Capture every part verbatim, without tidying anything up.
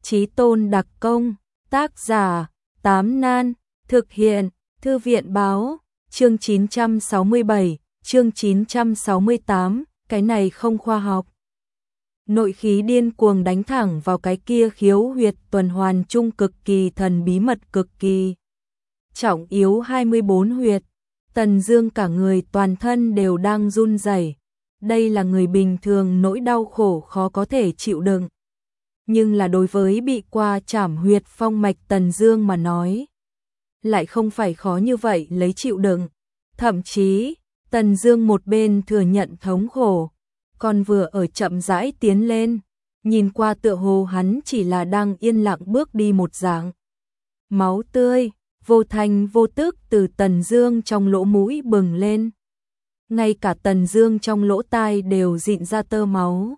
Chí tôn đặc công, tác giả, Tám Nan, thực hiện, Thư viện báo, chương chín trăm sáu mươi bảy, chương chín trăm sáu mươi tám, cái này không khoa học. Nội khí điên cuồng đánh thẳng vào cái kia khiếu huyệt tuần hoàn trung cực kỳ thần bí mật cực kỳ. Trọng yếu hai mươi bốn huyệt, Tần Dương cả người toàn thân đều đang run rẩy. Đây là người bình thường nỗi đau khổ khó có thể chịu đựng. Nhưng là đối với bị qua trảm huyệt phong mạch Tần Dương mà nói, lại không phải khó như vậy lấy chịu đựng. Thậm chí, Tần Dương một bên thừa nhận thống khổ, còn vừa ở chậm rãi tiến lên, nhìn qua tựa hồ hắn chỉ là đang yên lặng bước đi một dạng. Máu tươi, vô thanh vô tức từ Tần Dương trong lỗ mũi bừng lên. Ngay cả Tần Dương trong lỗ tai đều rịn ra tơ máu.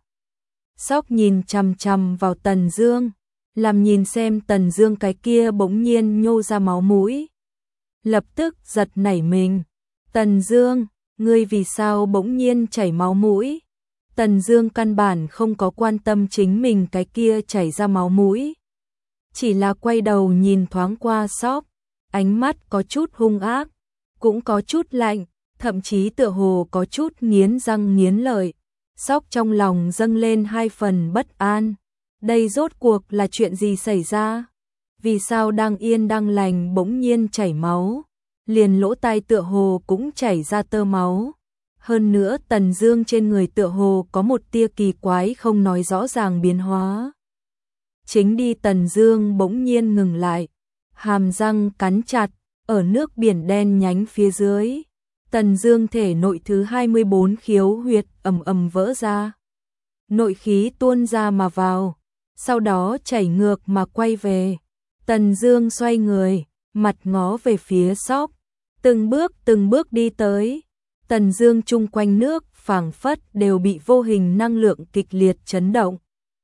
Sóc nhìn chằm chằm vào Tần Dương, làm nhìn xem Tần Dương cái kia bỗng nhiên nhô ra máu mũi. Lập tức giật nảy mình. Tần Dương, ngươi vì sao bỗng nhiên chảy máu mũi? Tần Dương căn bản không có quan tâm chính mình cái kia chảy ra máu mũi. Chỉ là quay đầu nhìn thoáng qua Sóc, ánh mắt có chút hung ác, cũng có chút lạnh, thậm chí tựa hồ có chút nghiến răng nghiến lợi. Sóc trong lòng dâng lên hai phần bất an. Đây rốt cuộc là chuyện gì xảy ra? Vì sao đang yên đang lành bỗng nhiên chảy máu? Liền lỗ tai tựa hồ cũng chảy ra tơ máu. Hơn nữa Tần Dương trên người tựa hồ có một tia kỳ quái không nói rõ ràng biến hóa. Chính đi Tần Dương bỗng nhiên ngừng lại, hàm răng cắn chặt, ở nước biển đen nhánh phía dưới. Tần Dương thể nội thứ hai mươi bốn khiếu huyệt ầm ầm vỡ ra. Nội khí tuôn ra mà vào, sau đó chảy ngược mà quay về. Tần Dương xoay người, mặt ngó về phía Sóc, từng bước từng bước đi tới. Tần Dương chung quanh nước phảng phất đều bị vô hình năng lượng kịch liệt chấn động.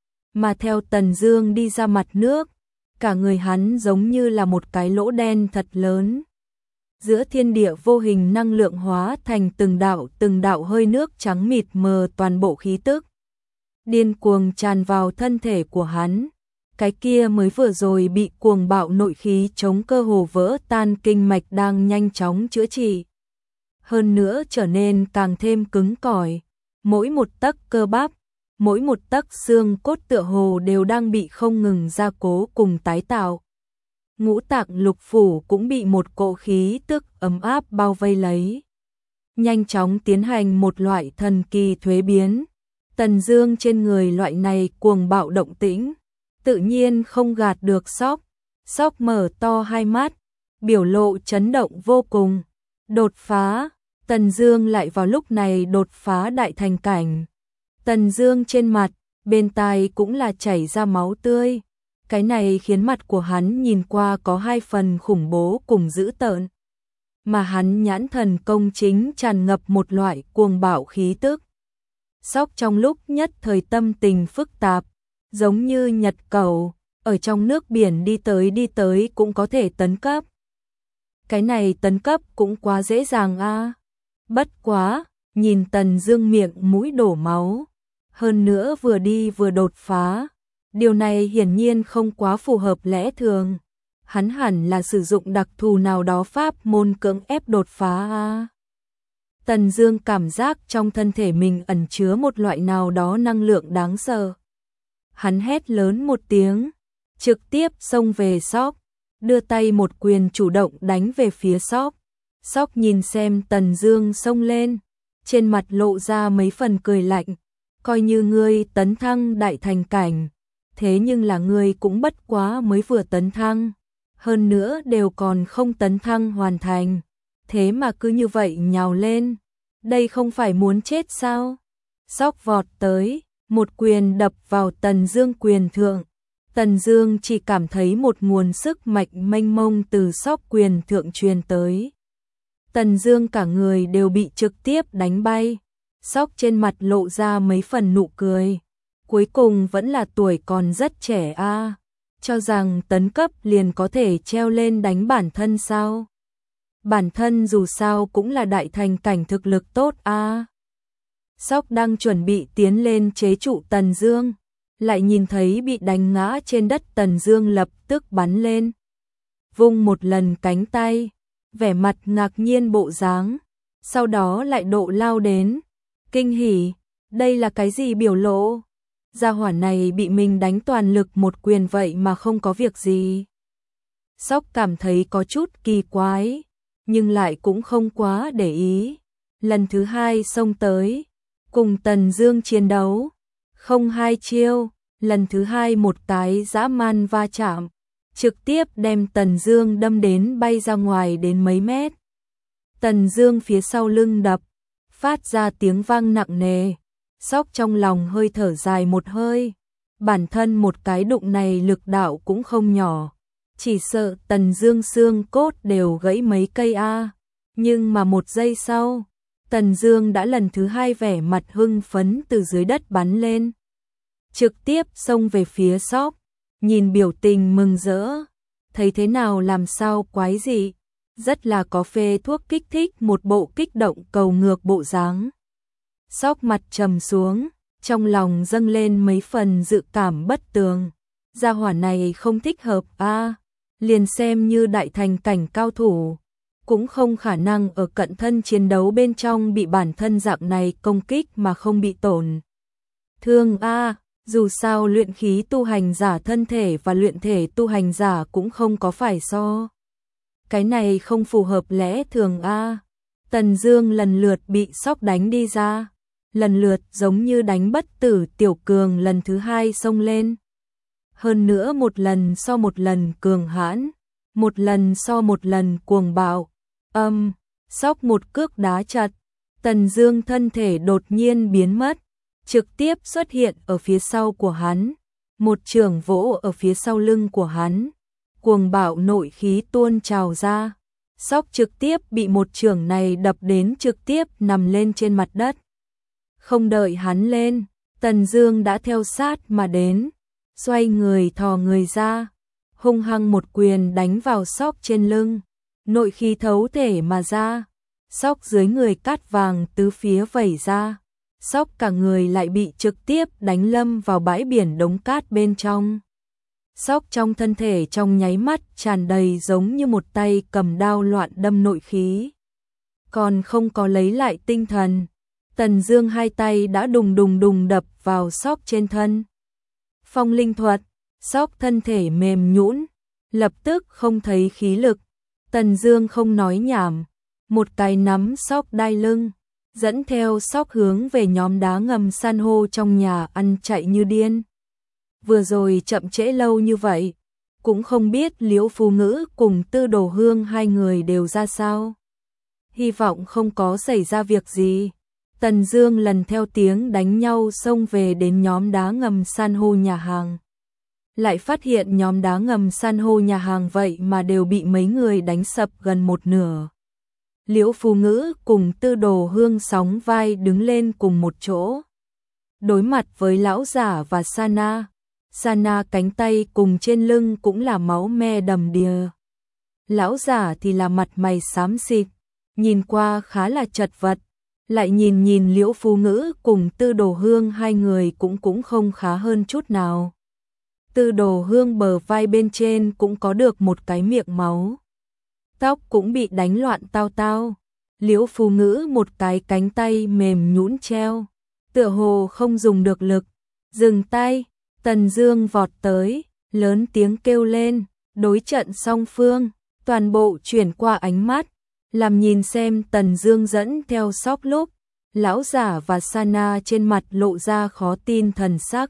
Mà theo Tần Dương đi ra mặt nước, cả người hắn giống như là một cái lỗ đen thật lớn. Giữa thiên địa vô hình năng lượng hóa thành từng đạo từng đạo hơi nước trắng mịt mờ, toàn bộ khí tức điên cuồng tràn vào thân thể của hắn. Cái kia mới vừa rồi bị cuồng bạo nội khí chống cơ hồ vỡ tan kinh mạch đang nhanh chóng chữa trị. Hơn nữa trở nên càng thêm cứng cỏi, mỗi một tấc cơ bắp, mỗi một tấc xương cốt tựa hồ đều đang bị không ngừng gia cố cùng tái tạo. Ngũ tạng lục phủ cũng bị một cỗ khí tức ấm áp bao vây lấy, nhanh chóng tiến hành một loại thần kỳ thuế biến. Tần Dương trên người loại này cuồng bạo động tĩnh, tự nhiên không gạt được Sóc. Sóc mở to hai mắt, biểu lộ chấn động vô cùng. Đột phá, Tần Dương lại vào lúc này đột phá đại thành cảnh. Tần Dương trên mặt, bên tai cũng là chảy ra máu tươi. Cái này khiến mặt của hắn nhìn qua có hai phần khủng bố cùng dữ tợn. Mà hắn nhãn thần công chính tràn ngập một loại cuồng bạo khí tức. Sóc trong lúc nhất thời tâm tình phức tạp, giống như nhật cầu, ở trong nước biển đi tới đi tới cũng có thể tấn cấp. Cái này tấn cấp cũng quá dễ dàng a. À. Bất quá, nhìn Tần Dương miệng mũi đổ máu, hơn nữa vừa đi vừa đột phá. Điều này hiển nhiên không quá phù hợp lẽ thường. Hắn hẳn là sử dụng đặc thù nào đó pháp môn cưỡng ép đột phá a. Tần Dương cảm giác trong thân thể mình ẩn chứa một loại nào đó năng lượng đáng sợ. Hắn hét lớn một tiếng, trực tiếp xông về Sóc, đưa tay một quyền chủ động đánh về phía Sóc. Sóc nhìn xem Tần Dương xông lên, trên mặt lộ ra mấy phần cười lạnh, coi như ngươi tấn thăng đại thành cảnh, thế nhưng là ngươi cũng bất quá mới vừa tấn thăng, hơn nữa đều còn không tấn thăng hoàn thành, thế mà cứ như vậy nhào lên, đây không phải muốn chết sao? Sóc vọt tới, một quyền đập vào Tần Dương quyền thượng. Tần Dương chỉ cảm thấy một nguồn sức mạnh mênh mông từ Sóc quyền thượng truyền tới. Tần Dương cả người đều bị trực tiếp đánh bay. Sóc trên mặt lộ ra mấy phần nụ cười. Cuối cùng vẫn là tuổi còn rất trẻ a, à. Cho rằng tấn cấp liền có thể treo lên đánh bản thân sao? Bản thân dù sao cũng là đại thành cảnh thực lực tốt a. À. Sóc đang chuẩn bị tiến lên chế trụ Tần Dương, lại nhìn thấy bị đánh ngã trên đất Tần Dương lập tức bắn lên. Vung một lần cánh tay, vẻ mặt ngạc nhiên bộ dáng, sau đó lại độ lao đến, kinh hỉ, đây là cái gì biểu lộ? Gia hỏa này bị mình đánh toàn lực một quyền vậy mà không có việc gì. Sóc cảm thấy có chút kỳ quái, nhưng lại cũng không quá để ý. Lần thứ hai xông tới, cùng Tần Dương chiến đấu, không hai chiêu, lần thứ hai một cái dã man va chạm, trực tiếp đem Tần Dương đâm đến bay ra ngoài đến mấy mét. Tần Dương phía sau lưng đập, phát ra tiếng vang nặng nề. Sóc trong lòng hơi thở dài một hơi, bản thân một cái đụng này lực đạo cũng không nhỏ, chỉ sợ Tần Dương xương cốt đều gãy mấy cây a. Nhưng mà một giây sau, Tần Dương đã lần thứ hai vẻ mặt hưng phấn từ dưới đất bắn lên, trực tiếp xông về phía Sóc, nhìn biểu tình mừng rỡ, thấy thế nào làm sao quái dị, rất là có phê thuốc kích thích một bộ kích động cầu ngược bộ dáng. Sóc mặt trầm xuống, trong lòng dâng lên mấy phần dự cảm bất tường. Gia hỏa này không thích hợp a, à, liền xem như đại thành cảnh cao thủ, cũng không khả năng ở cận thân chiến đấu bên trong bị bản thân dạng này công kích mà không bị tổn thương a. À, dù sao luyện khí tu hành giả thân thể và luyện thể tu hành giả cũng không có phải so. Cái này không phù hợp lẽ thường a. À. Tần Dương lần lượt bị Sóc đánh đi ra, lần lượt giống như đánh bất tử tiểu cường lần thứ hai xông lên. Hơn nữa một lần so một lần cường hãn, một lần so một lần cuồng bạo. Âm, um, Sóc một cước đá chặt, Tần Dương thân thể đột nhiên biến mất, trực tiếp xuất hiện ở phía sau của hắn, một chưởng vỗ ở phía sau lưng của hắn, cuồng bạo nội khí tuôn trào ra. Sóc trực tiếp bị một chưởng này đập đến trực tiếp nằm lên trên mặt đất. Không đợi hắn lên, Tần Dương đã theo sát mà đến, xoay người thò người ra, hung hăng một quyền đánh vào Sóc trên lưng, nội khí thấu thể mà ra, Sóc dưới người cát vàng tứ phía vẩy ra, Sóc cả người lại bị trực tiếp đánh lâm vào bãi biển đống cát bên trong. Sóc trong thân thể trong nháy mắt tràn đầy giống như một tay cầm đao loạn đâm nội khí, còn không có lấy lại tinh thần. Tần Dương hai tay đã đùng đùng đùng đập vào Sóc trên thân. Phong linh thuật, Sóc thân thể mềm nhũn, lập tức không thấy khí lực. Tần Dương không nói nhảm, một cái nắm Sóc đai lưng, dẫn theo Sóc hướng về nhóm đá ngầm san hô trong nhà ăn chạy như điên. Vừa rồi chậm trễ lâu như vậy, cũng không biết Liễu Phù Ngữ cùng Tư Đồ Hương hai người đều ra sao. Hy vọng không có xảy ra việc gì. Tần Dương lần theo tiếng đánh nhau xông về đến nhóm đá ngầm san hô nhà hàng. Lại phát hiện nhóm đá ngầm san hô nhà hàng vậy mà đều bị mấy người đánh sập gần một nửa. Liễu Phù Ngữ cùng Tư Đồ Hương sóng vai đứng lên cùng một chỗ, đối mặt với lão giả và Sana. Sana cánh tay cùng trên lưng cũng là máu me đầm đìa. Lão giả thì là mặt mày xám xịt, nhìn qua khá là chật vật. Lại nhìn nhìn Liễu Phù Ngữ cùng Tư Đồ Hương hai người cũng cũng không khá hơn chút nào. Tư Đồ Hương bờ vai bên trên cũng có được một cái miệng máu, tóc cũng bị đánh loạn tao tao. Liễu Phù Ngữ một cái cánh tay mềm nhũn treo, tựa hồ không dùng được lực. Dừng tay, Tần Dương vọt tới, lớn tiếng kêu lên, đối trận song phương, toàn bộ chuyển qua ánh mắt, làm nhìn xem Tần Dương dẫn theo Sóc lúc, lão giả và Sana trên mặt lộ ra khó tin thần sắc,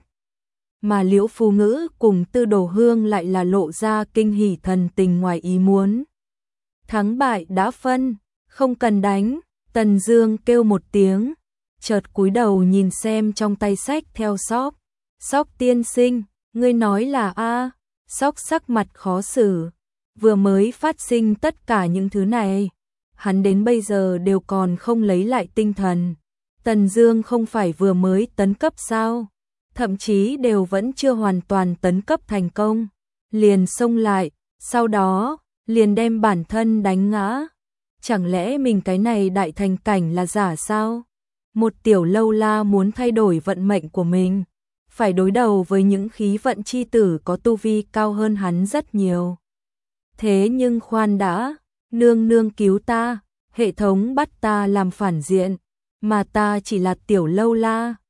mà Liễu Phù Ngữ cùng Tư Đồ Hương lại là lộ ra kinh hỉ thần tình ngoài ý muốn. Thắng bại đã phân, không cần đánh. Tần Dương kêu một tiếng, chợt cúi đầu nhìn xem trong tay sách theo Sóc. Sóc tiên sinh, ngươi nói là a? Sóc sắc mặt khó xử, vừa mới phát sinh tất cả những thứ này, hắn đến bây giờ đều còn không lấy lại tinh thần. Tần Dương không phải vừa mới tấn cấp sao? Thậm chí đều vẫn chưa hoàn toàn tấn cấp thành công, liền xông lại, sau đó liền đem bản thân đánh ngã. Chẳng lẽ mình cái này đại thành cảnh là giả sao? Một tiểu lâu la muốn thay đổi vận mệnh của mình, phải đối đầu với những khí vận chi tử có tu vi cao hơn hắn rất nhiều. Thế nhưng khoan đã, nương nương cứu ta, hệ thống bắt ta làm phản diện, mà ta chỉ là tiểu lâu la,